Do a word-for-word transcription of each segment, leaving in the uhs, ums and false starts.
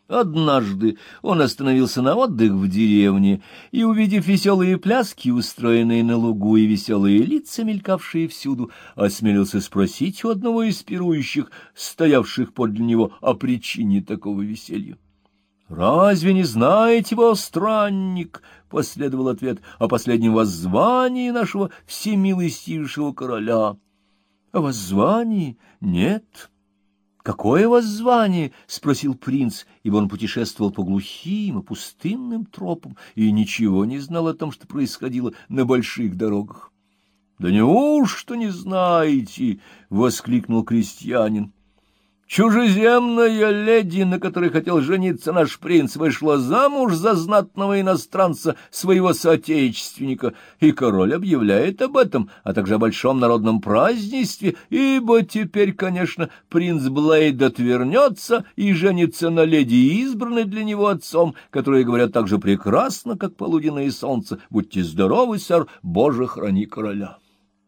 Однажды он остановился на отдых в деревне и, увидев веселые пляски, устроенные на лугу, и веселые лица, мелькавшие всюду, осмелился спросить у одного из пирующих, стоявших подле него, о причине такого веселья. «Разве не знаете вы, о странник, — последовал ответ, — о последнем воззвании нашего всемилостивейшего короля?» «О воззвании? Нет». «Какое воззвание?» — спросил принц, ибо он путешествовал по глухим и пустынным тропам и ничего не знал о том, что происходило на больших дорогах. «Да неужто не знаете?» — воскликнул крестьянин. «Чужеземная леди, на которой хотел жениться наш принц, вышла замуж за знатного иностранца, своего соотечественника, и король объявляет об этом, а также о большом народном празднестве, ибо теперь, конечно, принц Блейд отвернется и женится на леди, избранной для него отцом, которая, говорят, так же прекрасно, как полуденное солнце. Будьте здоровы, сэр, Боже, храни короля!»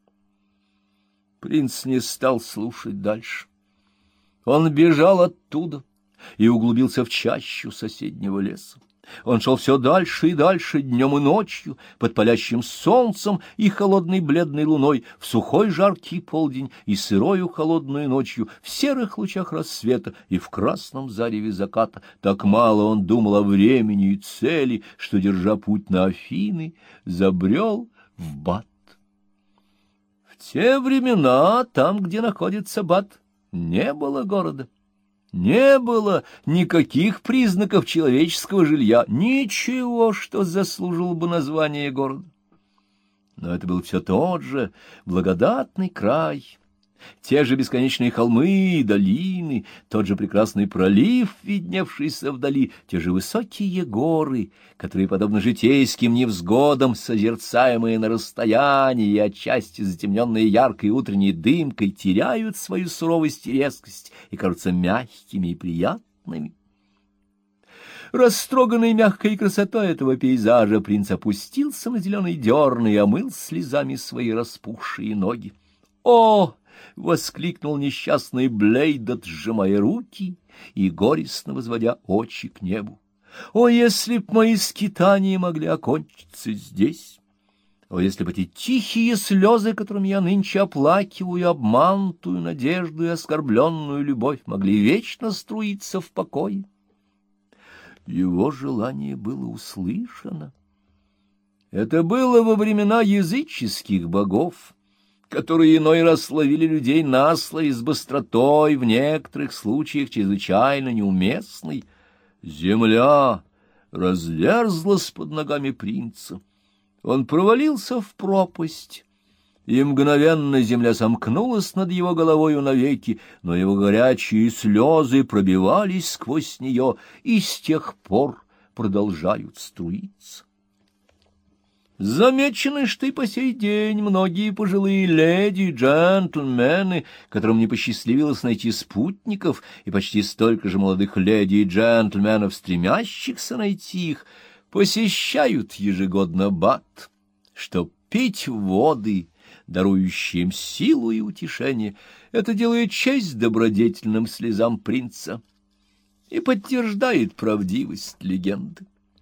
Принц не стал слушать дальше. Он бежал оттуда и углубился в чащу соседнего леса. Он шел все дальше и дальше, днем и ночью, под палящим солнцем и холодной бледной луной, в сухой жаркий полдень и сырою холодную ночью, в серых лучах рассвета и в красном зареве заката. Так мало он думал о времени и цели, что, держа путь на Афины, забрел в Бат. В те времена, там, где находится Бат, не было города, не было никаких признаков человеческого жилья, ничего, что заслужил бы название города. Но это был все тот же благодатный край, те же бесконечные холмы и долины, тот же прекрасный пролив, видневшийся вдали, те же высокие горы, которые, подобно житейским невзгодам, созерцаемые на расстоянии и отчасти затемненные яркой утренней дымкой, теряют свою суровость и резкость и кажутся мягкими и приятными. Растроганный мягкой красотой этого пейзажа, принц опустился на зеленый дерн и омыл слезами свои распухшие ноги. «О!» — воскликнул несчастный Блейд, сжимая руки и горестно возводя очи к небу. «О, если б мои скитания могли окончиться здесь! О, если бы эти тихие слезы, которыми я нынче оплакиваю обманутую надежду и оскорбленную любовь, могли вечно струиться в покое!» Его желание было услышано. Это было во времена языческих богов, которые иной раз ловили людей на слове с быстротой, в некоторых случаях чрезвычайно неуместной. Земля разверзлась под ногами принца. Он провалился в пропасть, и мгновенно земля сомкнулась над его головою навеки, но его горячие слезы пробивались сквозь нее и с тех пор продолжают струиться. Замечены, что и по сей день многие пожилые леди и джентльмены, которым не посчастливилось найти спутников, и почти столько же молодых леди и джентльменов, стремящихся найти их, посещают ежегодно Бат, чтоб пить воды, дарующие им силу и утешение. Это делает честь добродетельным слезам принца и подтверждает правдивость легенды.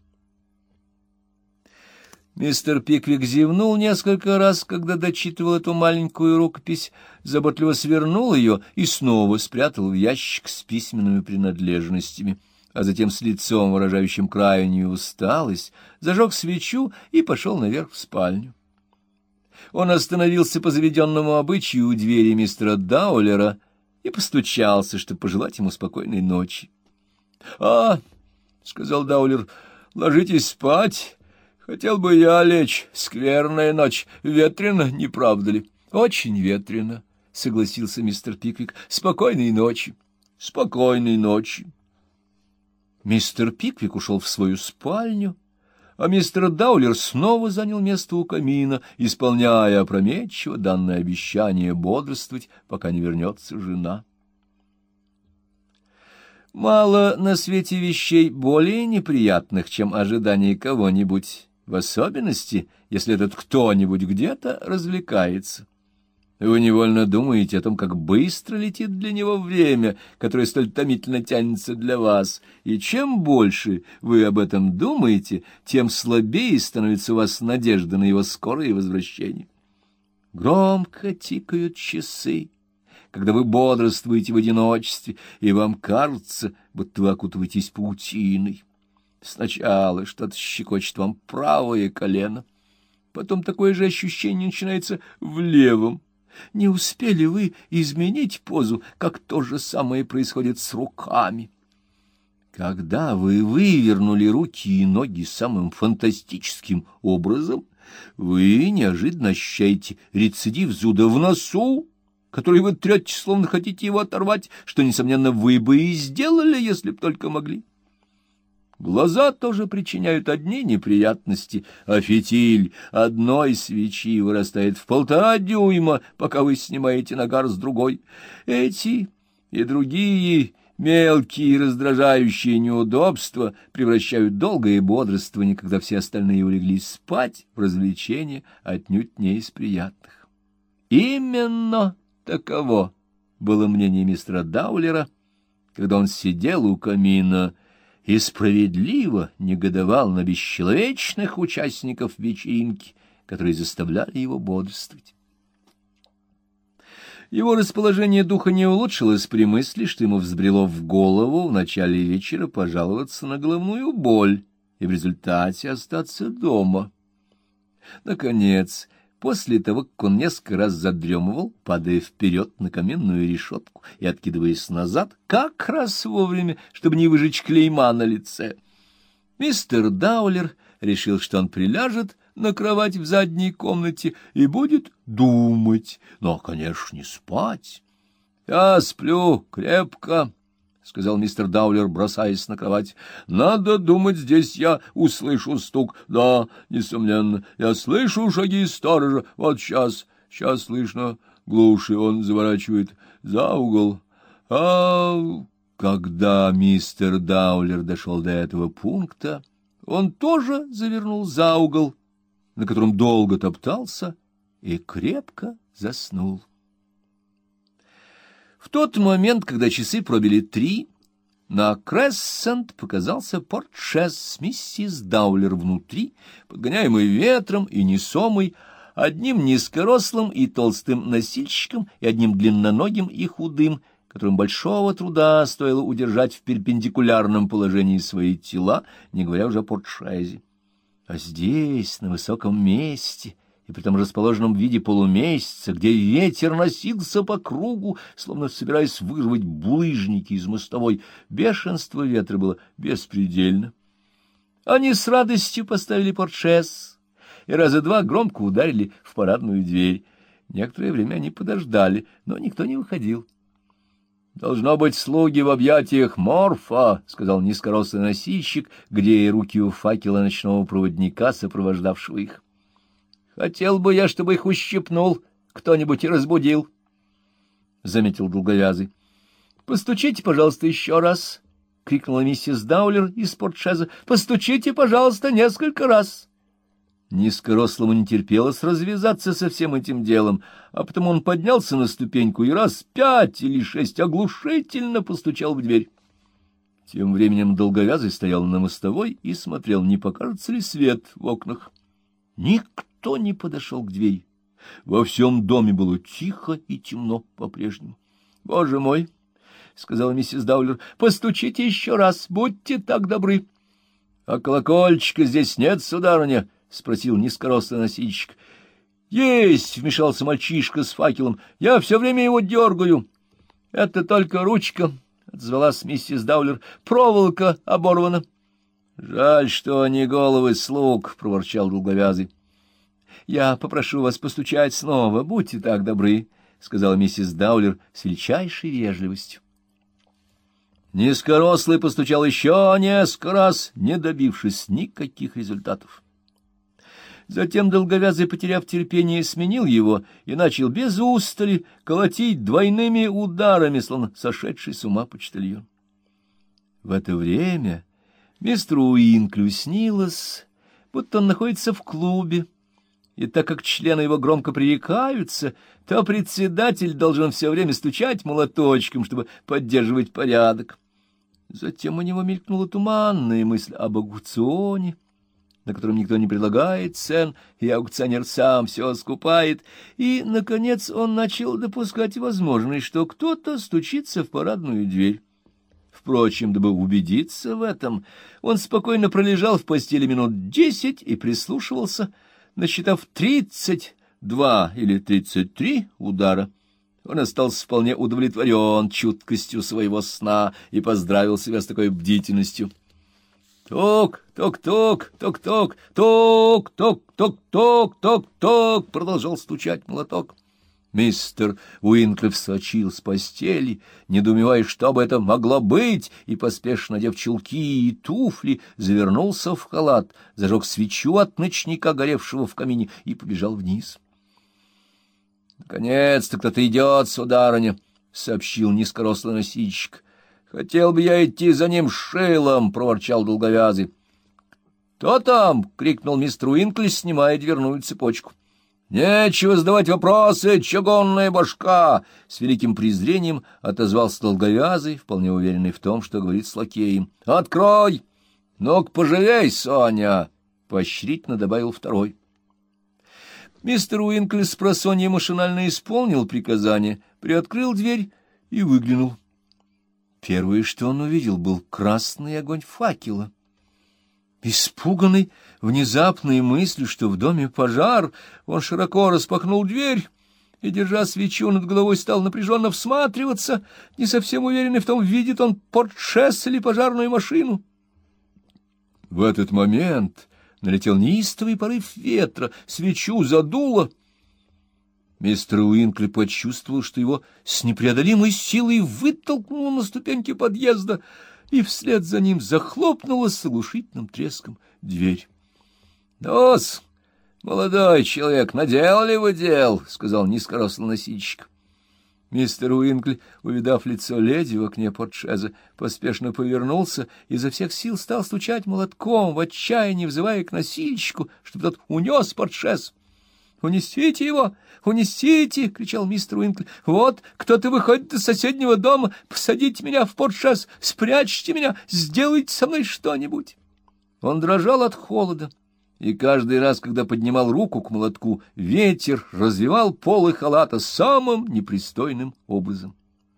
Мистер Пиквик зевнул несколько раз, когда дочитывал эту маленькую рукопись, заботливо свернул ее и снова спрятал в ящик с письменными принадлежностями, а затем с лицом, выражающим крайнюю усталость, зажег свечу и пошел наверх в спальню. Он остановился по заведенному обычаю у двери мистера Даулера и постучался, чтобы пожелать ему спокойной ночи. — А, — сказал Даулер, — ложитесь спать. Хотел бы я лечь. Скверная ночь. Ветрено, не правда ли? — Очень ветрено, — согласился мистер Пиквик. — Спокойной ночи. — Спокойной ночи. Мистер Пиквик ушел в свою спальню, а мистер Даулер снова занял место у камина, исполняя опрометчиво данное обещание бодрствовать, пока не вернется жена. Мало на свете вещей более неприятных, чем ожидание кого-нибудь, в особенности, если этот кто-нибудь где-то развлекается. Вы невольно думаете о том, как быстро летит для него время, которое столь томительно тянется для вас, и чем больше вы об этом думаете, тем слабее становится у вас надежда на его скорое возвращение. Громко тикают часы, когда вы бодрствуете в одиночестве, и вам кажется, будто вы окутываетесь паутиной. Сначала что-то щекочет вам правое колено, потом такое же ощущение начинается в левом. Не успели вы изменить позу, как то же самое происходит с руками. Когда вы вывернули руки и ноги самым фантастическим образом, вы неожиданно ощущаете рецидив зуда в носу, который вы трете, словно хотите его оторвать, что, несомненно, вы бы и сделали, если б только могли. Глаза тоже причиняют одни неприятности, а фитиль одной свечи вырастает в полтора дюйма, пока вы снимаете нагар с другой. Эти и другие мелкие раздражающие неудобства превращают долгое бодрствование, когда все остальные улеглись спать, в развлечение отнюдь не из приятных. Именно таково было мнение мистера Даулера, когда он сидел у камина и справедливо негодовал на бесчеловечных участников вечеринки, которые заставляли его бодрствовать. Его расположение духа не улучшилось при мысли, что ему взбрело в голову в начале вечера пожаловаться на головную боль и в результате остаться дома. Наконец, после того, как он несколько раз задремывал, падая вперед на каменную решетку и откидываясь назад, как раз вовремя, чтобы не выжечь клейма на лице, мистер Даулер решил, что он приляжет на кровать в задней комнате и будет думать, но, конечно, не спать. — Я сплю крепко, — сказал мистер Даулер, бросаясь на кровать. — Надо думать, здесь я услышу стук. Да, несомненно, я слышу шаги сторожа. Вот сейчас, сейчас слышно глуши, он заворачивает за угол. А когда мистер Даулер дошел до этого пункта, он тоже завернул за угол, на котором долго топтался, и крепко заснул. В тот момент, когда часы пробили три, на Крессент показался портшез с миссис Даулер внутри, подгоняемый ветром и несомый одним низкорослым и толстым носильщиком и одним длинноногим и худым, которым большого труда стоило удержать в перпендикулярном положении свои тела, не говоря уже о портшезе. А здесь, на высоком месте, и притом расположенном в виде полумесяца, где ветер носился по кругу, словно собираясь вырвать булыжники из мостовой, бешенство ветра было беспредельно. Они с радостью поставили портшез и раза два громко ударили в парадную дверь. Некоторое время они подождали, но никто не выходил. — Должно быть, слуги в объятиях Морфа, — сказал низкорослый носильщик, грея руки у факела ночного проводника, сопровождавшего их. — Хотел бы я, чтобы их ущипнул кто-нибудь и разбудил, — заметил долговязый. — Постучите, пожалуйста, еще раз, — крикнула миссис Даулер из портшеза. — Постучите, пожалуйста, несколько раз. Низкорослому не терпелось развязаться со всем этим делом, а потому он поднялся на ступеньку и раз пять или шесть оглушительно постучал в дверь. Тем временем долговязый стоял на мостовой и смотрел, не покажется ли свет в окнах. Никто не подошел к двери. Во всем доме было тихо и темно по-прежнему. — Боже мой! — сказала миссис Даулер. — Постучите еще раз, будьте так добры. — А колокольчика здесь нет, сударыня? — спросил низкорослый носильщик. — Есть, — вмешался мальчишка с факелом. — Я все время его дергаю. — Это только ручка, — отзвалась миссис Даулер. — Проволока оборвана. — Жаль, что не головы слуг, — проворчал долговязый. — Я попрошу вас постучать снова, будьте так добры, — сказала миссис Даулер с величайшей вежливостью. Низкорослый постучал еще несколько раз, не добившись никаких результатов. Затем долговязый, потеряв терпение, сменил его и начал без устали колотить двойными ударами, словно сошедший с ума почтальон. В это время мистеру Уинклю снилось, будто он находится в клубе, и так как члены его громко пререкаются, то председатель должен все время стучать молоточком, чтобы поддерживать порядок. Затем у него мелькнула туманная мысль об аукционе, на котором никто не предлагает цен, и аукционер сам все скупает, и, наконец, он начал допускать возможность, что кто-то стучится в парадную дверь. Впрочем, дабы убедиться в этом, он спокойно пролежал в постели минут десять и прислушивался, насчитав тридцать два или тридцать три удара. Он остался вполне удовлетворен чуткостью своего сна и поздравил себя с такой бдительностью. «Ток, ток-ток, ток-ток, ток, ток, ток, ток, ток, ток!» — продолжал стучать молоток. Мистер Уинкли вскочил с постели, недоумевая, что бы это могло быть, и, поспешно надев чулки и туфли, завернулся в халат, зажег свечу от ночника, горевшего в камине, и побежал вниз. — Наконец-то кто-то идет, сударыня, — сообщил низкорослый носильщик. — Хотел бы я идти за ним шилом, — проворчал долговязый. — Кто там? — крикнул мистер Уинкли, снимая дверную цепочку. — Нечего задавать вопросы, чугунная башка! — с великим презрением отозвался долговязый, вполне уверенный в том, что говорит с лакеем. — Открой! Ну-ка, пожалей, Соня! — поощрительно добавил второй. Мистер Уинкли спросонья машинально исполнил приказание, приоткрыл дверь и выглянул. Первое, что он увидел, был красный огонь факела. Испуганный внезапной мыслью, что в доме пожар, он широко распахнул дверь и, держа свечу над головой, стал напряженно всматриваться, не совсем уверенный в том, видит он портшес или пожарную машину. В этот момент налетел неистовый порыв ветра, свечу задуло. Мистер Уинкли почувствовал, что его с непреодолимой силой вытолкнуло на ступеньки подъезда, и вслед за ним захлопнулась с оглушительным треском дверь. — Ну-с, молодой человек, наделали вы дел, — сказал низкорослый носильщик. Мистер Уинкли, увидав лицо леди в окне портшеза, поспешно повернулся и изо всех сил стал стучать молотком, в отчаянии взывая к носильщику, чтобы тот унес портшез. — Унесите его! Унесите! — кричал мистер Уинкли. — Вот кто-то выходит из соседнего дома. Посадите меня в портшез, спрячьте меня, сделайте со мной что-нибудь. Он дрожал от холода, и каждый раз, когда поднимал руку к молотку, ветер развивал полы халата самым непристойным образом.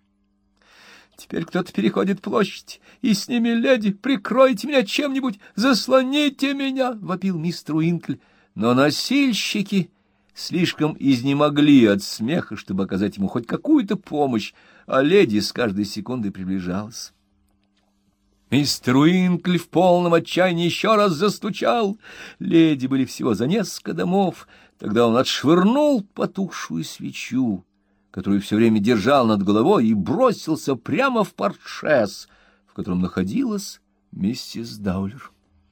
Теперь кто-то переходит площадь, и с ними леди. Прикройте меня чем-нибудь, заслоните меня, — вопил мистер Уинкли. Но носильщики слишком изнемогли от смеха, чтобы оказать ему хоть какую-то помощь, а леди с каждой секундой приближалась. Мистер Уинкли в полном отчаянии еще раз застучал. Леди были всего за несколько домов. Тогда он отшвырнул потухшую свечу, которую все время держал над головой, и бросился прямо в портшез, в котором находилась миссис Даулер.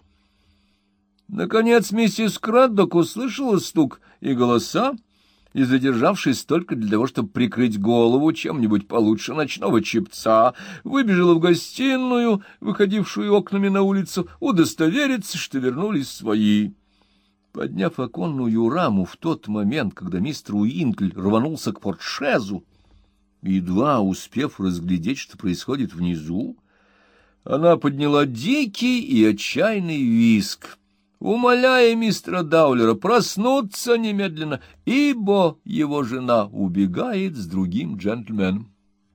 Наконец миссис Крэддок услышала стук и голоса, и, задержавшись только для того, чтобы прикрыть голову чем-нибудь получше ночного чепца, выбежала в гостиную, выходившую окнами на улицу, удостовериться, что вернулись свои. Подняв оконную раму в тот момент, когда мистер Уинкли рванулся к портшезу, едва успев разглядеть, что происходит внизу, она подняла дикий и отчаянный визг, умоляя мистера Даулера проснуться немедленно, ибо его жена убегает с другим джентльменом.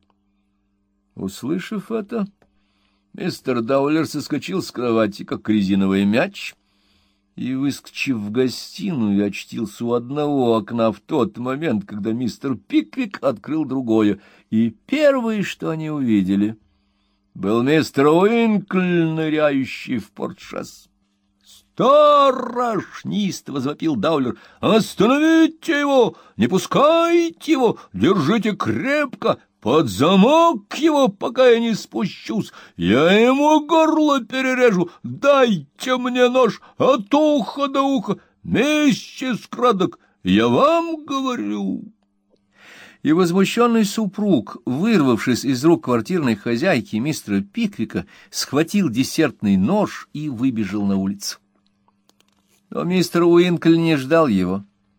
Услышав это, мистер Даулер соскочил с кровати, как резиновый мяч, и, выскочив в гостиную, очтился у одного окна в тот момент, когда мистер Пиквик открыл другое, и первое, что они увидели, был мистер Уинкли, ныряющий в портшез. «Сторож!» — неистово завопил Даулер. «Остановите его! Не пускайте его! Держите крепко! Под замок его, пока я не спущусь! Я ему горло перережу! Дайте мне нож от уха до уха! Миссис Крэддок, я вам говорю!» И возмущенный супруг, вырвавшись из рук квартирной хозяйки мистера Пиквика, схватил десертный нож и выбежал на улицу. Но мистер Уинкли не ждал его.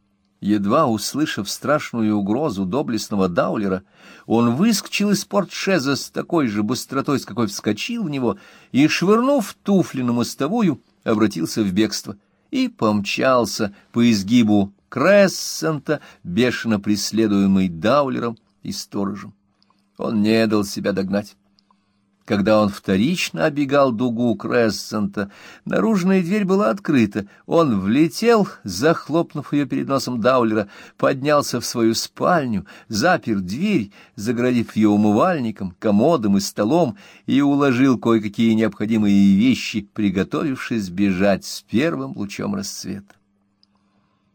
Едва услышав страшную угрозу доблестного Даулера, он выскочил из портшеза с такой же быстротой, с какой вскочил в него, и, швырнув туфли на мостовую, обратился в бегство и помчался по изгибу Крессента, бешено преследуемый Даулером и сторожем. Он не дал себя догнать. Когда он вторично обегал дугу Крессента, наружная дверь была открыта. Он влетел, захлопнув ее перед носом Даулера, поднялся в свою спальню, запер дверь, загородив ее умывальником, комодом и столом, и уложил кое-какие необходимые вещи, приготовившись бежать с первым лучом рассвета.